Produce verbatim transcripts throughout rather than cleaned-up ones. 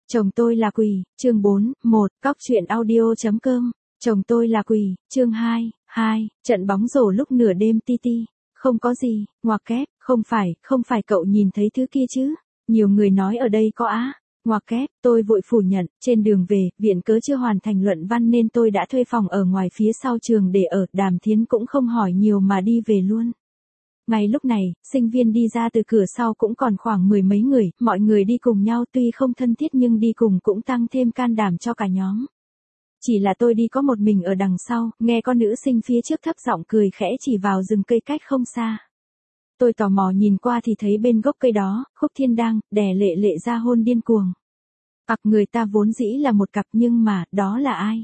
Chồng tôi là quỷ, chương bốn, một, cóc truyện audio.com. Chồng tôi là quỷ, chương hai, hai, trận bóng rổ lúc nửa đêm ti ti. Không có gì, ngoặc kép, không phải, không phải cậu nhìn thấy thứ kia chứ. Nhiều người nói ở đây có á. Ngoặc kép, tôi vội phủ nhận, trên đường về, viện cớ chưa hoàn thành luận văn nên tôi đã thuê phòng ở ngoài phía sau trường để ở, Đàm Thiến cũng không hỏi nhiều mà đi về luôn. Ngay lúc này, sinh viên đi ra từ cửa sau cũng còn khoảng mười mấy người, mọi người đi cùng nhau tuy không thân thiết nhưng đi cùng cũng tăng thêm can đảm cho cả nhóm. Chỉ là tôi đi có một mình ở đằng sau, nghe con nữ sinh phía trước thấp giọng cười khẽ chỉ vào rừng cây cách không xa. Tôi tò mò nhìn qua thì thấy bên gốc cây đó, Khúc Thiên đang đè Lệ Lệ ra hôn điên cuồng. Cặp người ta vốn dĩ là một cặp nhưng mà, đó là ai?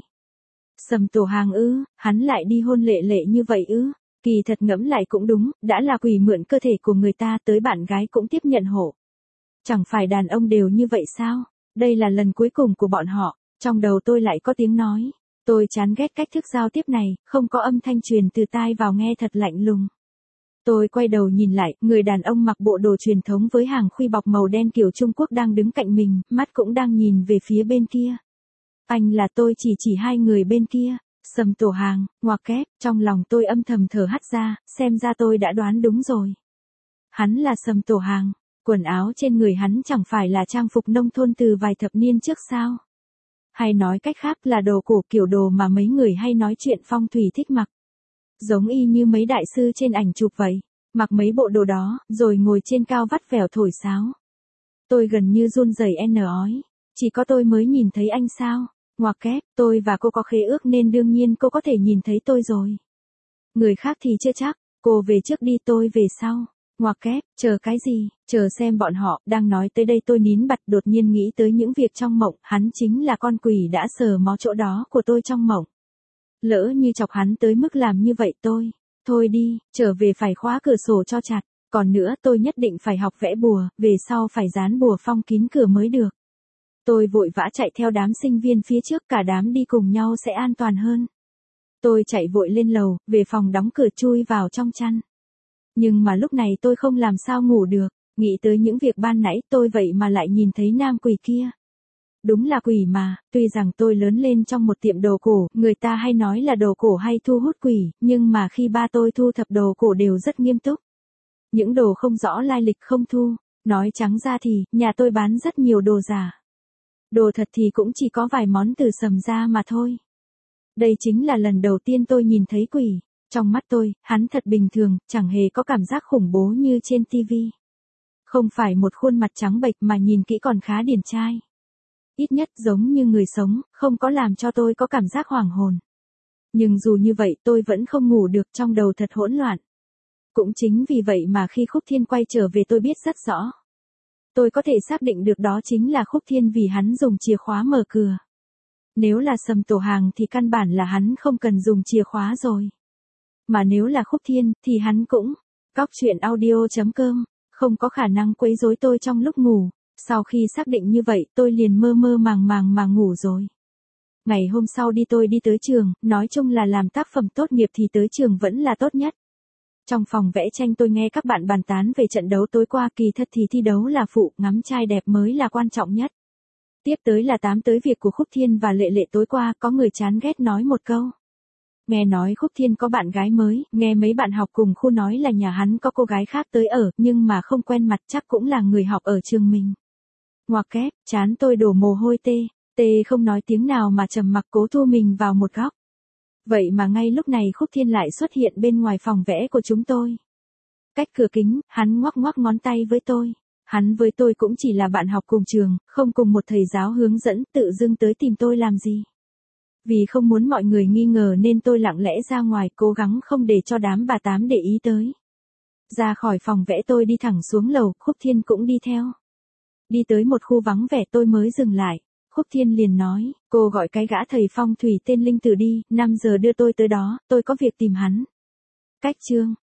Sầm Tổ Hàng ư, hắn lại đi hôn Lệ Lệ như vậy ư? Kỳ thật ngẫm lại cũng đúng, đã là quỷ mượn cơ thể của người ta tới bạn gái cũng tiếp nhận hộ. Chẳng phải đàn ông đều như vậy sao? Đây là lần cuối cùng của bọn họ, trong đầu tôi lại có tiếng nói. Tôi chán ghét cách thức giao tiếp này, không có âm thanh truyền từ tai vào nghe thật lạnh lùng. Tôi quay đầu nhìn lại, người đàn ông mặc bộ đồ truyền thống với hàng khuy bọc màu đen kiểu Trung Quốc đang đứng cạnh mình, mắt cũng đang nhìn về phía bên kia. Anh là tôi chỉ chỉ hai người bên kia. Sầm Tổ Hàng, ngoặc kép, trong lòng tôi âm thầm thở hắt ra, xem ra tôi đã đoán đúng rồi. Hắn là Sầm Tổ Hàng, quần áo trên người hắn chẳng phải là trang phục nông thôn từ vài thập niên trước sao? Hay nói cách khác là đồ cổ kiểu đồ mà mấy người hay nói chuyện phong thủy thích mặc. Giống y như mấy đại sư trên ảnh chụp vậy, mặc mấy bộ đồ đó, rồi ngồi trên cao vắt vẻo thổi sáo. Tôi gần như run rẩy en ói, chỉ có tôi mới nhìn thấy anh sao? Ngoặc kép, tôi và cô có khế ước nên đương nhiên cô có thể nhìn thấy tôi rồi. Người khác thì chưa chắc, cô về trước đi tôi về sau. Ngoặc kép, chờ cái gì, chờ xem bọn họ, đang nói tới đây tôi nín bặt đột nhiên nghĩ tới những việc trong mộng, hắn chính là con quỷ đã sờ mó chỗ đó của tôi trong mộng. Lỡ như chọc hắn tới mức làm như vậy tôi, thôi đi, trở về phải khóa cửa sổ cho chặt, còn nữa tôi nhất định phải học vẽ bùa, về sau phải dán bùa phong kín cửa mới được. Tôi vội vã chạy theo đám sinh viên phía trước, cả đám đi cùng nhau sẽ an toàn hơn. Tôi chạy vội lên lầu, về phòng đóng cửa chui vào trong chăn. Nhưng mà lúc này tôi không làm sao ngủ được, nghĩ tới những việc ban nãy tôi vậy mà lại nhìn thấy nam quỷ kia. Đúng là quỷ mà, tuy rằng tôi lớn lên trong một tiệm đồ cổ, người ta hay nói là đồ cổ hay thu hút quỷ, nhưng mà khi ba tôi thu thập đồ cổ đều rất nghiêm túc. Những đồ không rõ lai lịch không thu, nói trắng ra thì, nhà tôi bán rất nhiều đồ giả. Đồ thật thì cũng chỉ có vài món từ Sầm ra mà thôi. Đây chính là lần đầu tiên tôi nhìn thấy quỷ. Trong mắt tôi, hắn thật bình thường, chẳng hề có cảm giác khủng bố như trên tivi. Không phải một khuôn mặt trắng bệch mà nhìn kỹ còn khá điển trai. Ít nhất giống như người sống, không có làm cho tôi có cảm giác hoảng hồn. Nhưng dù như vậy tôi vẫn không ngủ được, trong đầu thật hỗn loạn. Cũng chính vì vậy mà khi Khúc Thiên quay trở về tôi biết rất rõ. Tôi có thể xác định được đó chính là Khúc Thiên vì hắn dùng chìa khóa mở cửa. Nếu là Sầm Tổ Hàng thì căn bản là hắn không cần dùng chìa khóa rồi. Mà nếu là Khúc Thiên thì hắn cũng. Cóc truyện audio.com, không có khả năng quấy rối tôi trong lúc ngủ. Sau khi xác định như vậy tôi liền mơ mơ màng màng mà ngủ rồi. Ngày hôm sau đi tôi đi tới trường, nói chung là làm tác phẩm tốt nghiệp thì tới trường vẫn là tốt nhất. Trong phòng vẽ tranh tôi nghe các bạn bàn tán về trận đấu tối qua, kỳ thật thì thi đấu là phụ, ngắm trai đẹp mới là quan trọng nhất. Tiếp tới là tám tới việc của Khúc Thiên và Lệ Lệ tối qua, có người chán ghét nói một câu. Nghe nói Khúc Thiên có bạn gái mới, nghe mấy bạn học cùng khu nói là nhà hắn có cô gái khác tới ở, nhưng mà không quen mặt, chắc cũng là người học ở trường mình. Ngoặc kép, chán tôi đổ mồ hôi tê, tê không nói tiếng nào mà trầm mặc cố thu mình vào một góc. Vậy mà ngay lúc này Khúc Thiên lại xuất hiện bên ngoài phòng vẽ của chúng tôi. Cách cửa kính, hắn ngoắc ngoắc ngón tay với tôi. Hắn với tôi cũng chỉ là bạn học cùng trường, không cùng một thầy giáo hướng dẫn, tự dưng tới tìm tôi làm gì. Vì không muốn mọi người nghi ngờ nên tôi lặng lẽ ra ngoài, cố gắng không để cho đám bà tám để ý tới. Ra khỏi phòng vẽ tôi đi thẳng xuống lầu, Khúc Thiên cũng đi theo. Đi tới một khu vắng vẻ tôi mới dừng lại. Khúc Thiên liền nói, cô gọi cái gã thầy phong thủy tên Linh Tử đi, năm giờ đưa tôi tới đó, tôi có việc tìm hắn. Cách chương,